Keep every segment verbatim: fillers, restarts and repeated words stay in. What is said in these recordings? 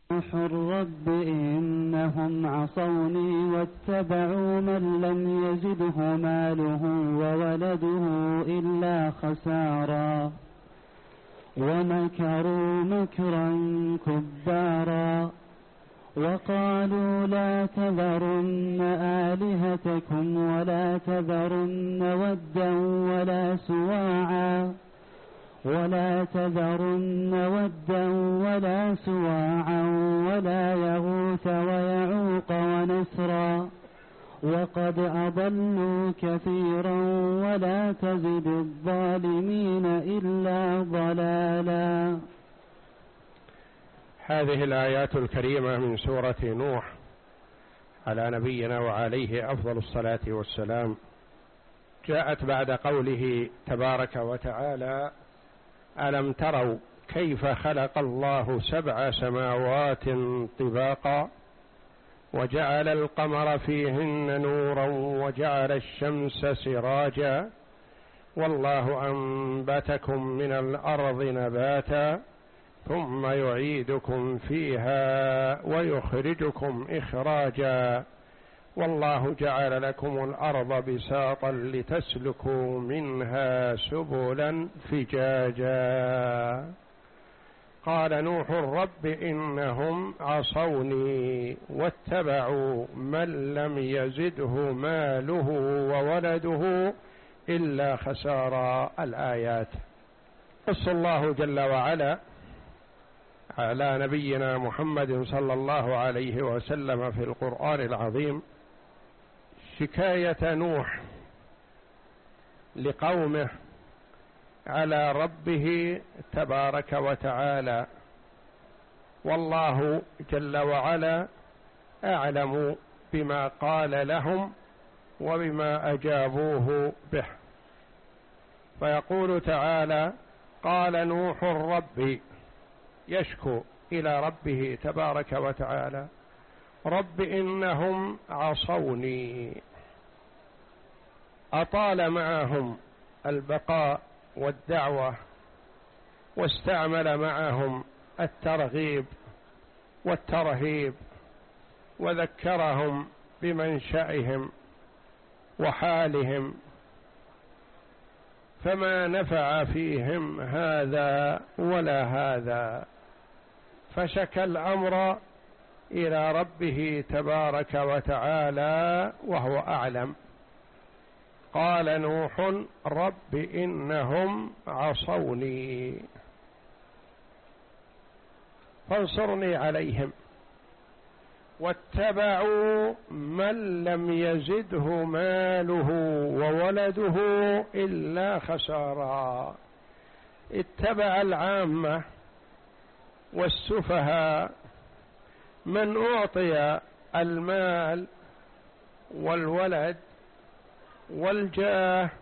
نوح رب إنهم عصوني واتبعوا من لم يزده ماله وولده إلا خسارا ومكروا مكرا كبارا وقالوا لا تذرن آلهتكم ولا تذرن ودا ولا سواعا ولا تذرن ودا ولا سواعا ولا يغوث ويعوق ونسرا وقد أضلوا كثيرا ولا تزد الظالمين إلا ضلالا. هذه الآيات الكريمة من سورة نوح على نبينا وعليه أفضل الصلاة والسلام جاءت بعد قوله تبارك وتعالى: ألم تروا كيف خلق الله سبع سماوات طباقا وجعل القمر فيهن نورا وجعل الشمس سراجا والله أنبتكم من الأرض نباتا ثم يعيدكم فيها ويخرجكم إخراجا والله جعل لكم الأرض بساطا لتسلكوا منها سبلا فجاجا. قال نوح رب إنهم عصوني واتبعوا من لم يزده ماله وولده إلا خسارا. الآيات. قص الله جل وعلا على نبينا محمد صلى الله عليه وسلم في القرآن العظيم شكاية نوح لقومه على ربه تبارك وتعالى، والله جل وعلا أعلم بما قال لهم وبما أجابوه به. فيقول تعالى: قال نوح ربي، يشكو إلى ربه تبارك وتعالى: رب إنهم عصوني. أطال معهم البقاء والدعوة واستعمل معهم الترغيب والترهيب وذكرهم بمنشأهم وحالهم، فما نفع فيهم هذا ولا هذا، فشكى الأمر إلى ربه تبارك وتعالى وهو أعلم. قال نوح رب إنهم عصوني فانصرني عليهم واتبعوا من لم يزده ماله وولده إلا خسارا. اتبع العامة والسفهاء من أعطي المال والولد والجاه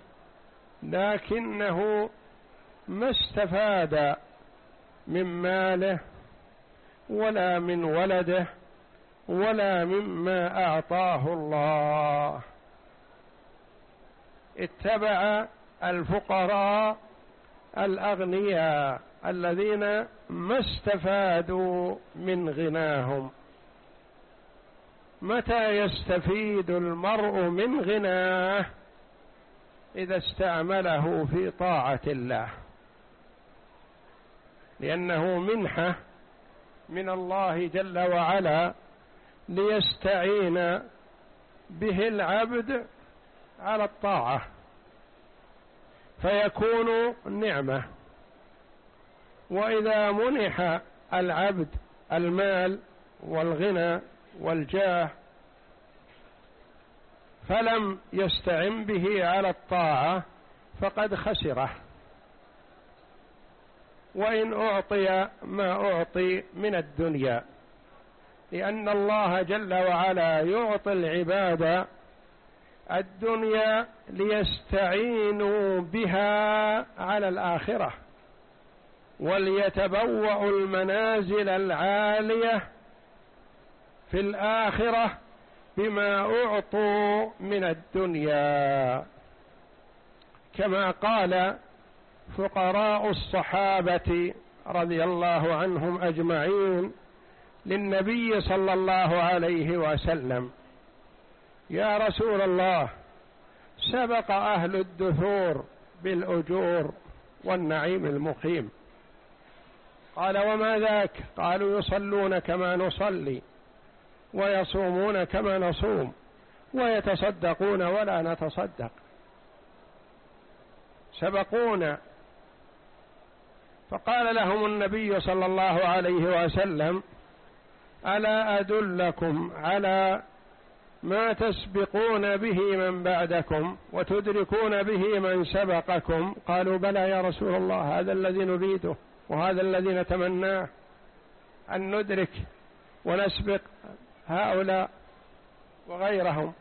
لكنه ما استفاد من ماله ولا من ولده ولا مما أعطاه الله. اتبع الفقراء الأغنياء الذين ما استفادوا من غناهم. متى يستفيد المرء من غناه؟ إذا استعمله في طاعة الله، لأنه منحة من الله جل وعلا ليستعين به العبد على الطاعة فيكون نعمة. وإذا منح العبد المال والغنى والجاه فلم يستعن به على الطاعة فقد خسره. وإن أعطي ما أعطي من الدنيا، لأن الله جل وعلا يعطي العباد الدنيا ليستعينوا بها على الآخرة وليتبوأوا المنازل العالية في الآخرة بما أعطوا من الدنيا، كما قال فقراء الصحابة رضي الله عنهم أجمعين: للنبي صلى الله عليه وسلم: يا رسول الله، سبق أهل الدثور بالأجور والنعيم المقيم. قال: وما ذاك؟ قالوا: يصلون كما نصلي، ويصومون كما نصوم، ويتصدقون ولا نتصدق. سبقونا. فقال لهم النبي صلى الله عليه وسلم: ألا أدلكم على ما تسبقون به من بعدكم وتدركون به من سبقكم؟ قالوا: بلى يا رسول الله، هذا الذي نريده وهذا الذي نتمناه، أن ندرك ونسبق هؤلاء وغيرهم.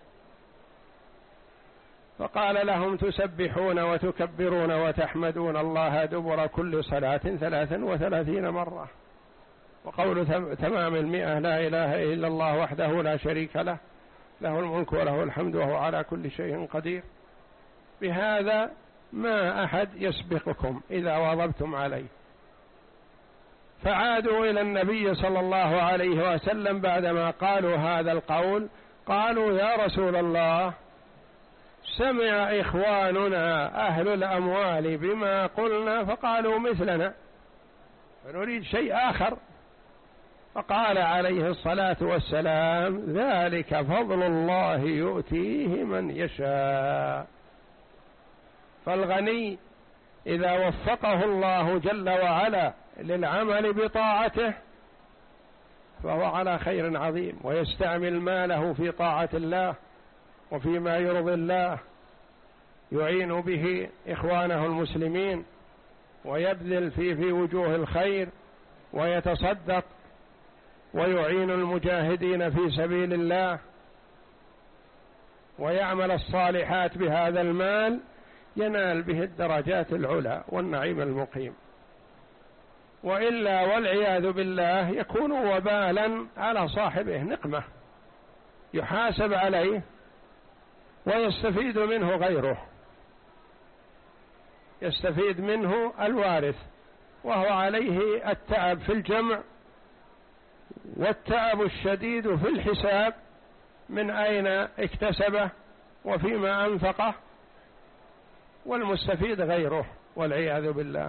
فقال لهم: تسبحون وتكبرون وتحمدون الله دبر كل صلاة ثلاثا وثلاثين مرة. وقول تمام المئة: لا إله إلا الله وحده لا شريك له، له الملك وله الحمد وهو على كل شيء قدير. بهذا ما أحد يسبقكم إذا واظبتم عليه. فعادوا إلى النبي صلى الله عليه وسلم بعدما قالوا هذا القول، قالوا: يا رسول الله، سمع إخواننا أهل الأموال بما قلنا فقالوا مثلنا، فنريد شيء آخر. فقال عليه الصلاة والسلام: ذلك فضل الله يؤتيه من يشاء. فالغني إذا وفقه الله جل وعلا للعمل بطاعته فهو على خير عظيم، ويستعمل ماله في طاعة الله وفيما يرضي الله، يعين به إخوانه المسلمين، ويبذل فيه في وجوه الخير، ويتصدق، ويعين المجاهدين في سبيل الله، ويعمل الصالحات بهذا المال، ينال به الدرجات العلى والنعيم المقيم. وإلا والعياذ بالله يكون وبالا على صاحبه، نقمة يحاسب عليه ويستفيد منه غيره، يستفيد منه الوارث، وهو عليه التعب في الجمع والتعب الشديد في الحساب من أين اكتسبه وفيما أنفقه، والمستفيد غيره والعياذ بالله.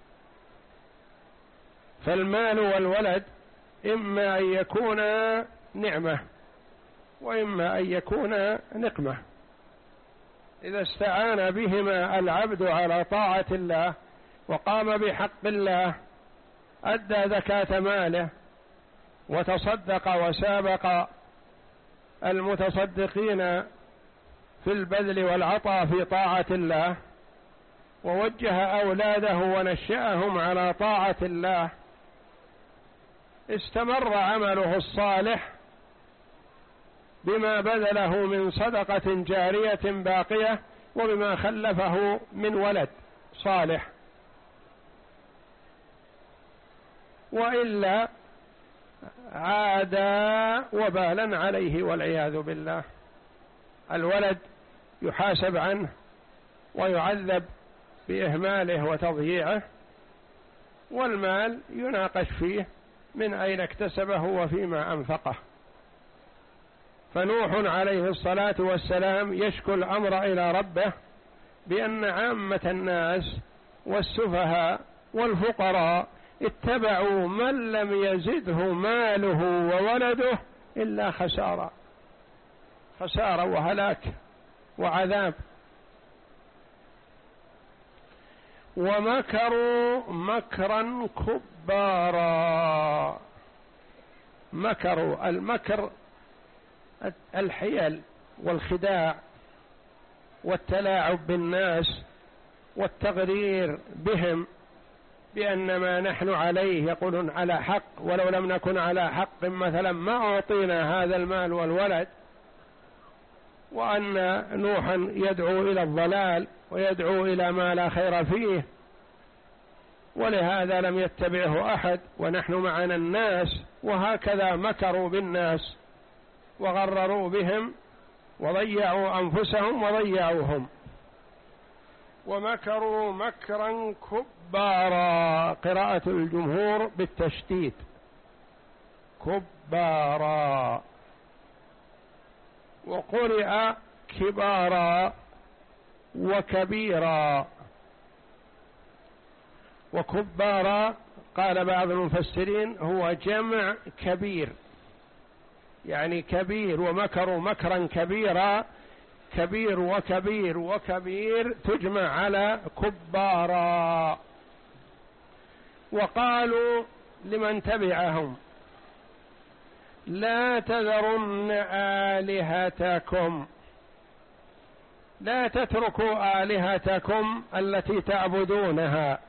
فالمال والولد إما أن يكون نعمة وإما أن يكون نقمة. إذا استعان بهما العبد على طاعة الله وقام بحق الله، أدى زكاة ماله وتصدق وسابق المتصدقين في البذل والعطاء في طاعة الله، ووجه أولاده ونشأهم على طاعة الله، استمر عمله الصالح بما بذله من صدقة جارية باقية وبما خلفه من ولد صالح. وإلا عاد وبالا عليه والعياذ بالله. الولد يحاسب عنه ويعذب بإهماله وتضييعه، والمال يناقش فيه من أين اكتسبه وفيما أنفقه. فنوح عليه الصلاة والسلام يشكو الأمر إلى ربه بأن عامة الناس والسفهاء والفقراء اتبعوا من لم يزده ماله وولده إلا خسارة، خسارة وهلاك وعذاب. ومكروا مكرا كبارا. مكروا، المكر الحيل والخداع والتلاعب بالناس والتغرير بهم بأن ما نحن عليه يقولون على حق، ولو لم نكن على حق مثلا ما أعطينا هذا المال والولد، وأن نوحا يدعو إلى الضلال ويدعو إلى ما لا خير فيه، ولهذا لم يتبعه أحد ونحن معنا الناس. وهكذا مكروا بالناس وغرروا بهم وضيعوا أنفسهم وضيعوهم. ومكروا مكرا كبارا، قراءة الجمهور بالتشديد، كبارا، وقرئ كبارا وكبيرا. وكبارا قال بعض المفسرين هو جمع كبير، يعني كبير ومكروا مكرا كبيرا، كبير وكبير وكبير تجمع على كبارا. وقالوا لمن تبعهم لا تذرن آلهتكم، لا تتركوا آلهتكم التي تعبدونها،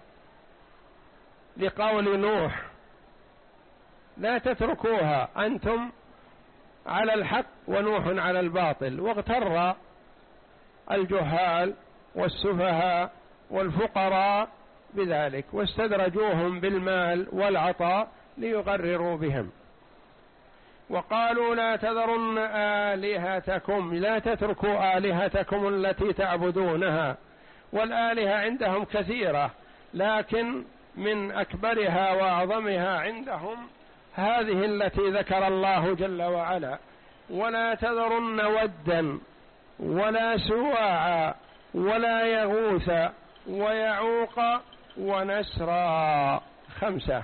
لقول نوح لا تتركوها، أنتم على الحق ونوح على الباطل. واغتر الجهال والسفهاء والفقراء بذلك، واستدرجوهم بالمال والعطاء ليغرروا بهم. وقالوا لا تذرن آلهتكم، لا تتركوا آلهتكم التي تعبدونها. والآلهة عندهم كثيرة، لكن من أكبرها وأعظمها عندهم هذه التي ذكر الله جل وعلا: ولا تذرن ودا ولا سواعا ولا يغوث ويعوق ونسرا. خمسة.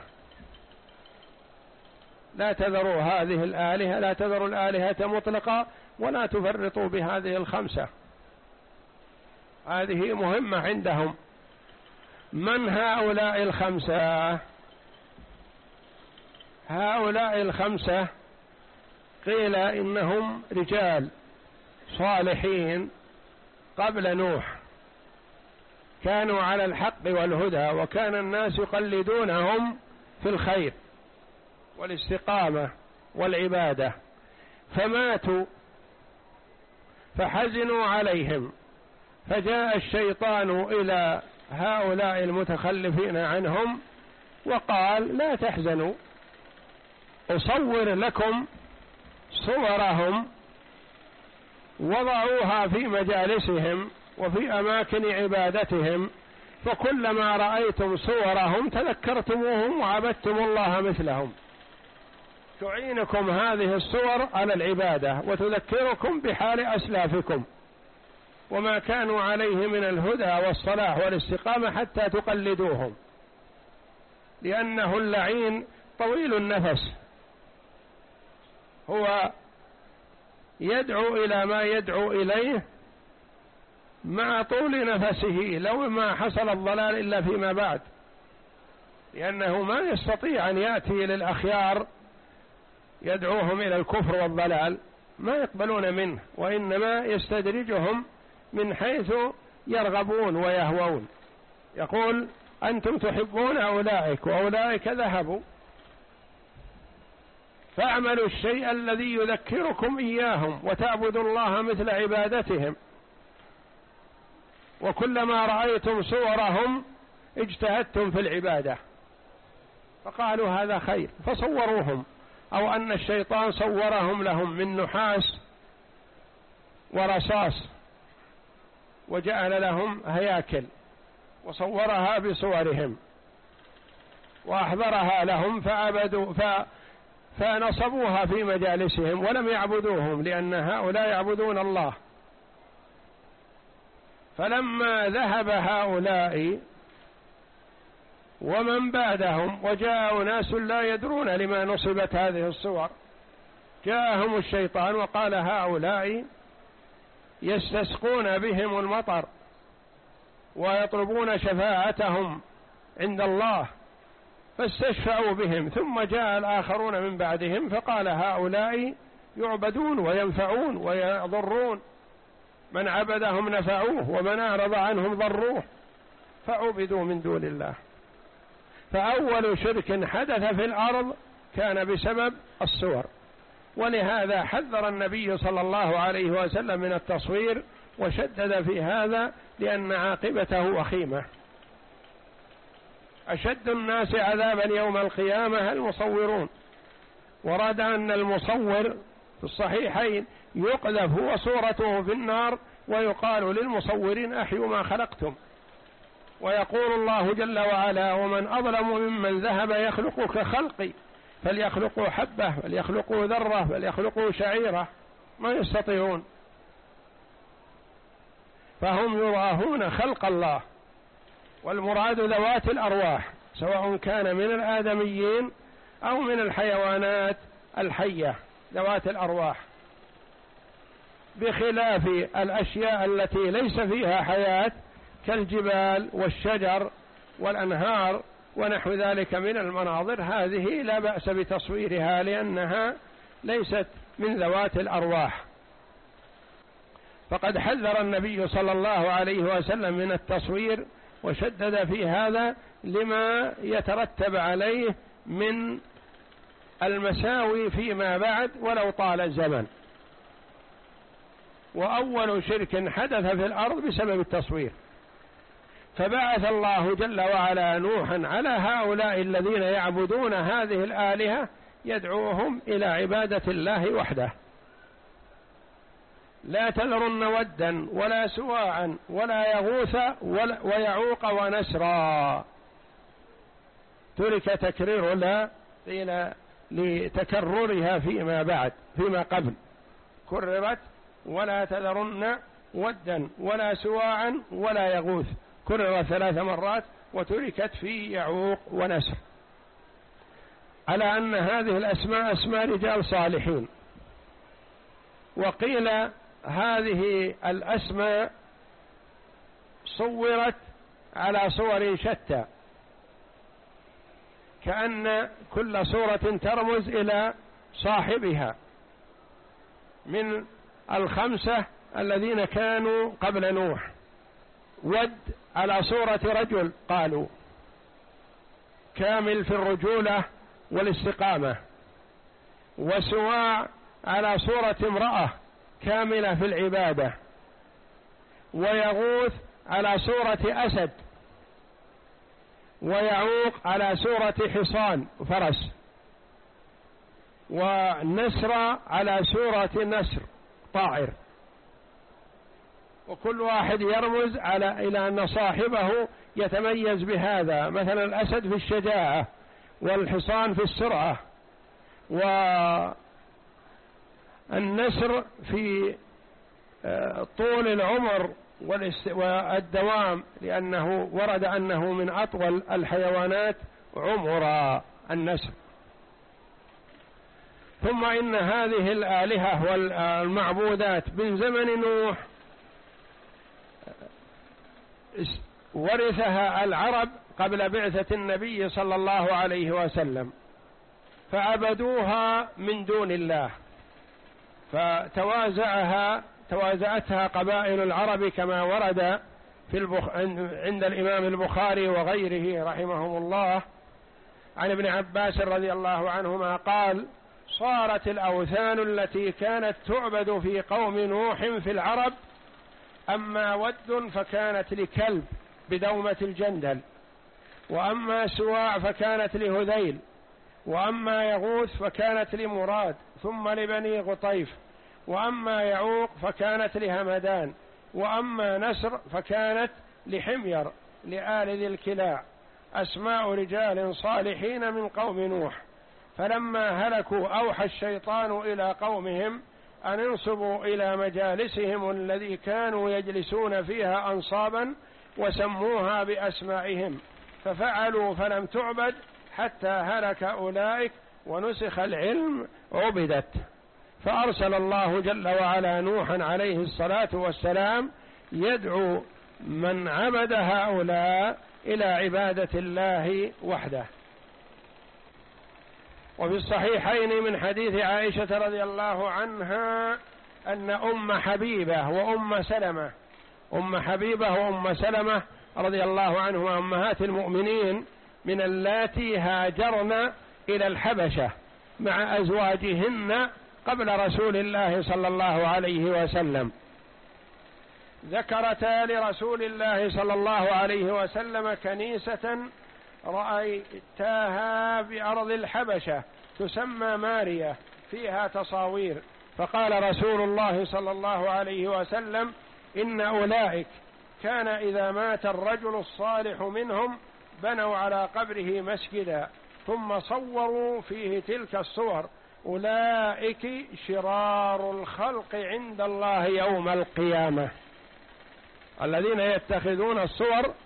لا تذروا هذه الآلهة، لا تذروا الآلهة مطلقة، ولا تفرطوا بهذه الخمسة، هذه مهمة عندهم. من هؤلاء الخمسة؟ هؤلاء الخمسة قيل إنهم رجال صالحين قبل نوح، كانوا على الحق والهدى، وكان الناس يقلدونهم في الخير والاستقامة والعبادة، فماتوا فحزنوا عليهم، فجاء الشيطان إلى هؤلاء المتخلفين عنهم وقال: لا تحزنوا، أصور لكم صورهم وضعوها في مجالسهم وفي أماكن عبادتهم، فكلما رأيتم صورهم تذكرتموهم وعبدتم الله مثلهم. تعينكم هذه الصور على العبادة وتذكركم بحال أسلافكم وما كانوا عليه من الهدى والصلاح والاستقامة حتى تقلدوهم، لأنه اللعين طويل النفس، هو يدعو إلى ما يدعو إليه مع طول نفسه، لو ما حصل الضلال إلا فيما بعد، لأنه ما يستطيع أن يأتي للأخيار يدعوهم إلى الكفر والضلال، ما يقبلون منه، وإنما يستدرجهم من حيث يرغبون ويهوون. يقول: أنتم تحبون أولئك وأولئك ذهبوا، فاعملوا الشيء الذي يذكركم إياهم وتعبدوا الله مثل عبادتهم. وكلما رأيتم صورهم اجتهدتم في العبادة، فقالوا هذا خير، فصوروهم، أو أن الشيطان صورهم لهم من نحاس ورصاص وجعل لهم هياكل وصورها بصورهم وأحضرها لهم فعبدوا ف... فنصبوها في مجالسهم ولم يعبدوهم، لأن هؤلاء يعبدون الله. فلما ذهب هؤلاء ومن بعدهم وجاء ناس لا يدرون لما نصبت هذه الصور، جاءهم الشيطان وقال: هؤلاء يستسقون بهم المطر ويطلبون شفاعتهم عند الله، فاستشفعوا بهم. ثم جاء الآخرون من بعدهم فقال: هؤلاء يعبدون وينفعون ويضرون، من عبدهم نفعوه ومن أعرض عنهم ضروه، فعبدوا من دون الله. فأول شرك حدث في الأرض كان بسبب الصور، ولهذا حذر النبي صلى الله عليه وسلم من التصوير وشدد في هذا، لأن عاقبته وخيمة. أشد الناس عذابا يوم القيامة المصورون. ورد أن المصور في الصحيحين يقذف هو صورته في النار، ويقال للمصورين: أحيوا ما خلقتم. ويقول الله جل وعلا: ومن أظلم ممن ذهب يخلق كخلقي فليخلقوا حبة، فليخلقوا ذرة، فليخلقوا شعيرة، ما يستطيعون. فهم يراهون خلق الله، والمراد ذوات الأرواح، سواء كان من الآدميين أو من الحيوانات الحية ذوات الأرواح، بخلاف الأشياء التي ليس فيها حياة كالجبال والشجر والأنهار ونحو ذلك من المناظر، هذه لا بأس بتصويرها لأنها ليست من ذوات الأرواح. فقد حذر النبي صلى الله عليه وسلم من التصوير وشدد في هذا لما يترتب عليه من المساوي فيما بعد ولو طال الزمن. وأول شرك حدث في الأرض بسبب التصوير، فبعث الله جل وعلا نوحا على هؤلاء الذين يعبدون هذه الآلهة يدعوهم إلى عبادة الله وحده. لا تذرن ودا ولا سواعا ولا يغوث ويعوق ونسرا، ترك تكرير لا لتكررها فيما بعد فيما قبل، كررت ولا تذرن ودا ولا سواعا ولا يغوث، كرر ثلاث مرات وتركت في يعوق ونسر، على أن هذه الأسماء أسماء رجال صالحين. وقيل هذه الأسماء صورت على صور شتى، كأن كل صورة ترمز إلى صاحبها، من الخمسة الذين كانوا قبل نوح. ود على صورة رجل قالوا كامل في الرجولة والاستقامة، وسواع على صورة امرأة كاملة في العبادة، ويغوث على صورة أسد، ويعوق على صورة حصان فرس، ونسر على صورة نسر طائر. وكل واحد يرمز على إلى أن صاحبه يتميز بهذا، مثلا الأسد في الشجاعة، والحصان في السرعة، والنسر في طول العمر والدوام، لأنه ورد أنه من أطول الحيوانات عمرا النسر. ثم إن هذه الآلهة والمعبودات من زمن نوح ورثها العرب قبل بعثة النبي صلى الله عليه وسلم، فعبدوها من دون الله، فتوازعها توازعتها قبائل العرب كما ورد في البخ... عند الإمام البخاري وغيره رحمهم الله عن ابن عباس رضي الله عنهما قال: صارت الأوثان التي كانت تعبد في قوم نوح في العرب، أما ود فكانت لكلب بدومة الجندل، وأما سواع فكانت لهذيل، وأما يغوث فكانت لمراد ثم لبني غطيف، وأما يعوق فكانت لهمدان، وأما نسر فكانت لحمير لآل ذي الكلاع، أسماء رجال صالحين من قوم نوح. فلما هلكوا أوحى الشيطان إلى قومهم أن انصبوا إلى مجالسهم الذي كانوا يجلسون فيها أنصابا وسموها بأسمائهم، ففعلوا فلم تعبد حتى هلك أولئك ونسخ العلم عبدت. فأرسل الله جل وعلا نوحا عليه الصلاة والسلام يدعو من عبد هؤلاء إلى عبادة الله وحده. وفي الصحيحين من حديث عائشة رضي الله عنها أن أم حبيبة وأم سلمة أم حبيبة وأم سلمة رضي الله عنهما أمهات المؤمنين من اللاتي هاجرن إلى الحبشة مع أزواجهن قبل رسول الله صلى الله عليه وسلم، ذكرتا لرسول الله صلى الله عليه وسلم كنيسة رأيتاها بأرض الحبشة تسمى ماريا فيها تصاوير، فقال رسول الله صلى الله عليه وسلم: إن أولئك كان إذا مات الرجل الصالح منهم بنوا على قبره مسجدا، ثم صوروا فيه تلك الصور أولئك شرار الخلق عند الله يوم القيامة. الذين يتخذون الصور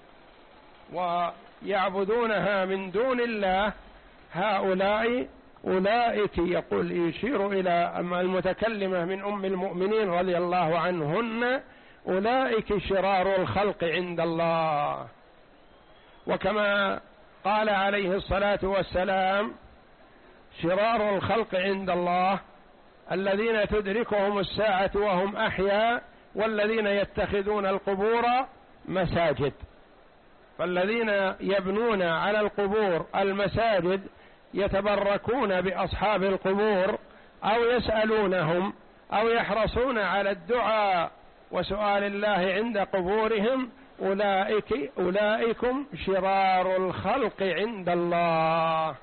ويعبدونها من دون الله هؤلاء أولئك، يقول يشير إلى المتكلمة من أم المؤمنين رضي الله عنهن، أولئك شرار الخلق عند الله. وكما قال عليه الصلاة والسلام شرار الخلق عند الله الذين تدركهم الساعة وهم أحياء والذين يتخذون القبور مساجد. فالذين يبنون على القبور المساجد يتبركون بأصحاب القبور أو يسألونهم أو يحرصون على الدعاء وسؤال الله عند قبورهم، أولئك أولئكم شرار الخلق عند الله.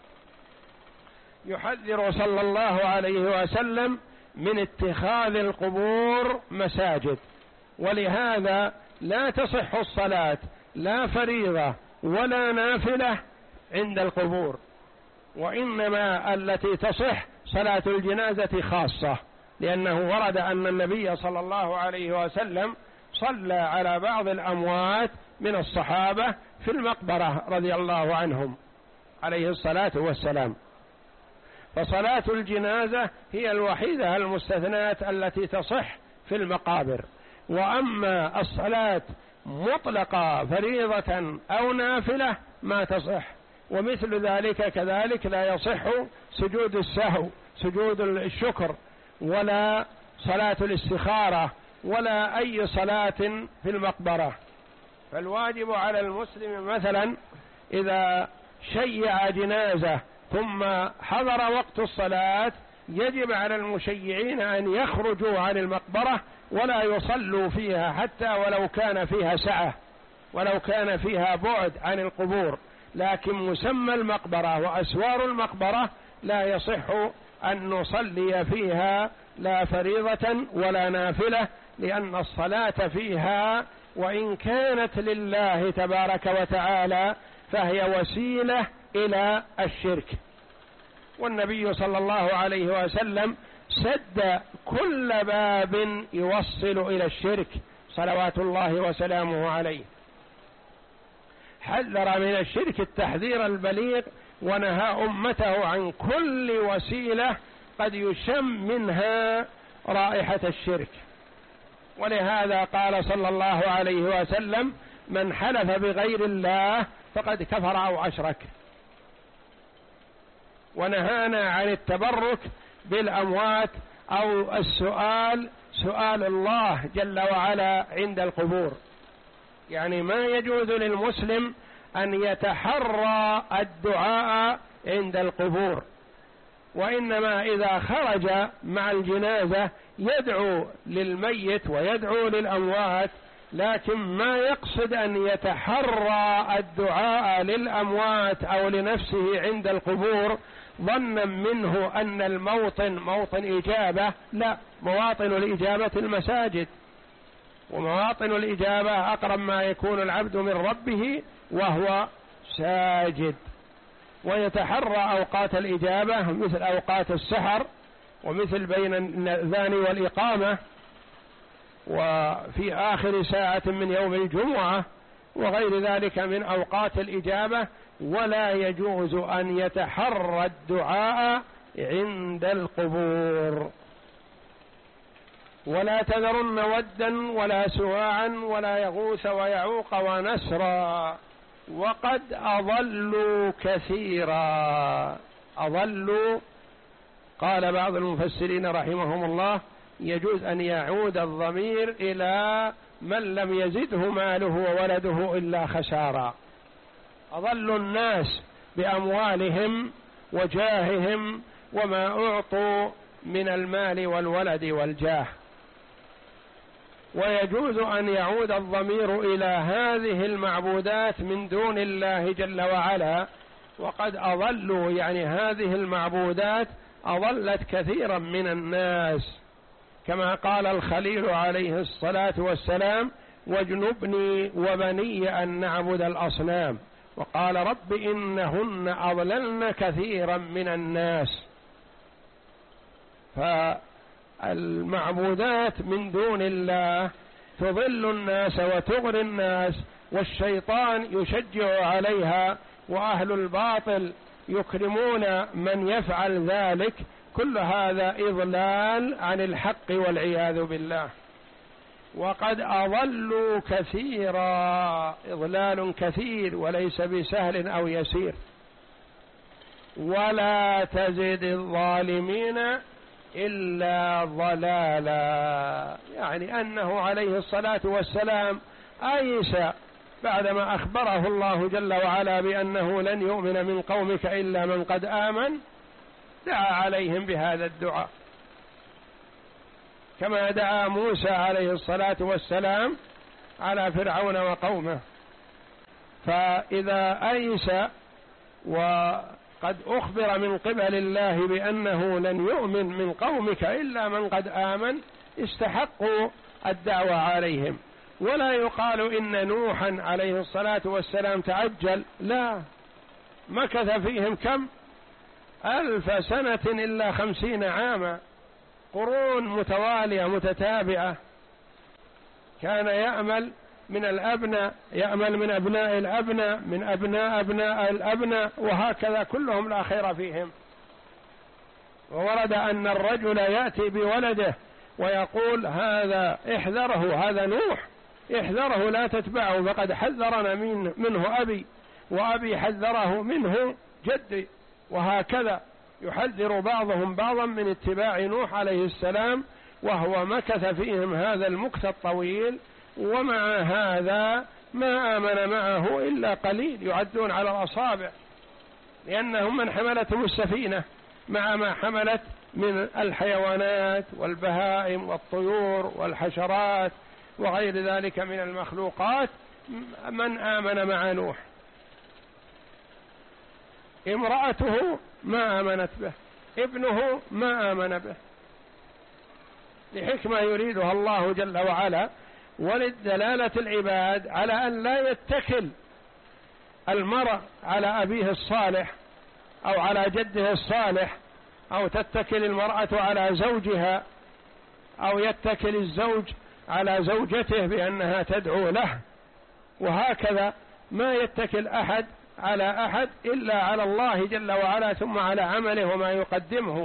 يحذر صلى الله عليه وسلم من اتخاذ القبور مساجد، ولهذا لا تصح الصلاة لا فريضة ولا نافلة عند القبور، وإنما التي تصح صلاة الجنازة خاصة، لأنه ورد أن النبي صلى الله عليه وسلم صلى على بعض الأموات من الصحابة في المقبرة رضي الله عنهم عليه الصلاة والسلام. فصلاة الجنازة هي الوحيدة المستثنات التي تصح في المقابر، وأما الصلاة مطلقة فريضة أو نافلة ما تصح. ومثل ذلك كذلك لا يصح سجود السهو، سجود الشكر، ولا صلاة الاستخارة، ولا أي صلاة في المقبرة. فالواجب على المسلم مثلا إذا شيع جنازة ثم حضر وقت الصلاة يجب على المشيعين أن يخرجوا عن المقبرة ولا يصلوا فيها حتى ولو كان فيها سعة، ولو كان فيها بعد عن القبور، لكن مسمى المقبرة وأسوار المقبرة لا يصح أن نصلي فيها لا فريضة ولا نافلة، لأن الصلاة فيها وإن كانت لله تبارك وتعالى فهي وسيلة إلى الشرك. والنبي صلى الله عليه وسلم سد كل باب يوصل إلى الشرك صلوات الله وسلامه عليه، حذر من الشرك التحذير البليغ، ونهى أمته عن كل وسيلة قد يشم منها رائحة الشرك. ولهذا قال صلى الله عليه وسلم من حلف بغير الله فقد كفر أو أشرك. ونهانا عن التبرك بالأموات أو السؤال سؤال الله جل وعلا عند القبور. يعني ما يجوز للمسلم أن يتحرى الدعاء عند القبور، وإنما إذا خرج مع الجنازة يدعو للميت ويدعو للأموات، لكن ما يقصد أن يتحرى الدعاء للأموات أو لنفسه عند القبور ظنا منه أن الموطن موطن إجابة. لا، مواطن الإجابة المساجد، ومواطن الإجابة أقرب ما يكون العبد من ربه وهو ساجد. ويتحرى أوقات الإجابة مثل أوقات السحر، ومثل بين الأذان والإقامة، وفي آخر ساعة من يوم الجمعة، وغير ذلك من أوقات الإجابة. ولا يجوز أن يتحرى الدعاء عند القبور. ولا تذرن ودا ولا سواعا ولا يغوث ويعوق ونسرا وقد أضلوا كثيرا. أضلوا، قال بعض المفسرين رحمهم الله يجوز أن يعود الضمير إلى من لم يزده ماله وولده إلا خسارا. أضلوا الناس بأموالهم وجاههم وما أعطوا من المال والولد والجاه. ويجوز أن يعود الضمير إلى هذه المعبودات من دون الله جل وعلا. وقد أضلوا، يعني هذه المعبودات أضلت كثيرا من الناس، كما قال الخليل عليه الصلاة والسلام واجنبني وبني أن نعبد الأصنام. وقال رب إنهن أضللن كثيرا من الناس. فالمعبودات من دون الله تضل الناس وتغري الناس، والشيطان يشجع عليها، وأهل الباطل يكرمون من يفعل ذلك. كل هذا إضلال عن الحق والعياذ بالله، وقد أضلوا كثيرا، إضلال كثير وليس بسهل أو يسير. ولا تزد الظالمين إلا ضلالا، يعني أنه عليه الصلاة والسلام أيس بعدما أخبره الله جل وعلا بأنه لن يؤمن من قومك إلا من قد آمن، دعا عليهم بهذا الدعاء، كما دعا موسى عليه الصلاة والسلام على فرعون وقومه. فإذا أيس وقد أخبر من قبل الله بأنه لن يؤمن من قومك إلا من قد آمن، استحقوا الدعوة عليهم. ولا يقال إن نوحا عليه الصلاة والسلام تعجل، لا، مكث فيهم كم ألف سنة إلا خمسين عاما، قرون متوالية متتابعة. كان يأمل من الأبناء، يأمل من أبناء الأبناء، من أبناء أبناء الأبناء، وهكذا كلهم لا خير فيهم. وورد أن الرجل يأتي بولده ويقول هذا احذره، هذا نوح، احذره لا تتبعه، فقد حذرنا من منه أبي، وأبي حذره منه جدي، وهكذا يحذر بعضهم بعضا من اتباع نوح عليه السلام، وهو مكث فيهم هذا المكث الطويل، ومع هذا ما آمن معه إلا قليل يعدون على الأصابع، لأنهم من حملتهم السفينة مع ما حملت من الحيوانات والبهائم والطيور والحشرات وغير ذلك من المخلوقات. من آمن مع نوح؟ امرأته ما آمنت به، ابنه ما آمن به، لحكمة يريدها الله جل وعلا، وللدلالة العباد على أن لا يتكل المرء على أبيه الصالح أو على جده الصالح، أو تتكل المرأة على زوجها، أو يتكل الزوج على زوجته بأنها تدعو له، وهكذا ما يتكل أحد على أحد إلا على الله جل وعلا، ثم على عمله وما يقدمه.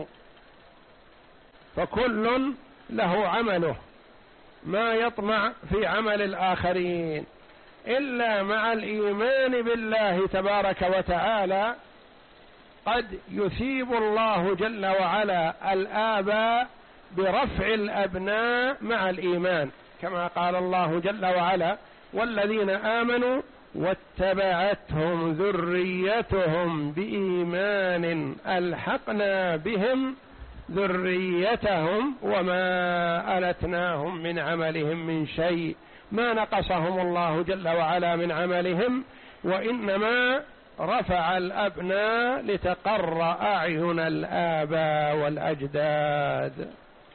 فكل له عمله، ما يطمع في عمل الآخرين إلا مع الإيمان بالله تبارك وتعالى. قد يثيب الله جل وعلا الآباء برفع الأبناء مع الإيمان، كما قال الله جل وعلا والذين آمنوا واتبعتهم ذريتهم بإيمان ألحقنا بهم ذريتهم وما ألتناهم من عملهم من شيء، ما نقصهم الله جل وعلا من عملهم، وإنما رفع الأبناء لتقر أعين الآباء والأجداد.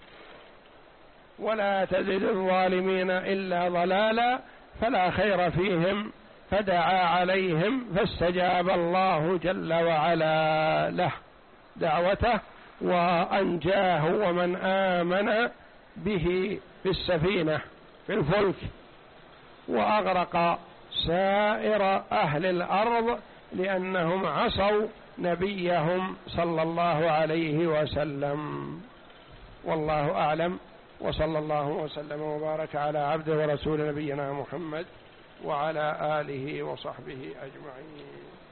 ولا تزد الظالمين إلا ضلالا، فلا خير فيهم، فدعا عليهم فاستجاب الله جل وعلا له دعوته وأنجاه ومن آمن به بالسفينة في الفلك، وأغرق سائر أهل الأرض لأنهم عصوا نبيهم صلى الله عليه وسلم. والله أعلم، وصلى الله وسلم وبارك على عبده ورسول نبينا محمد وعلى آله وصحبه أجمعين.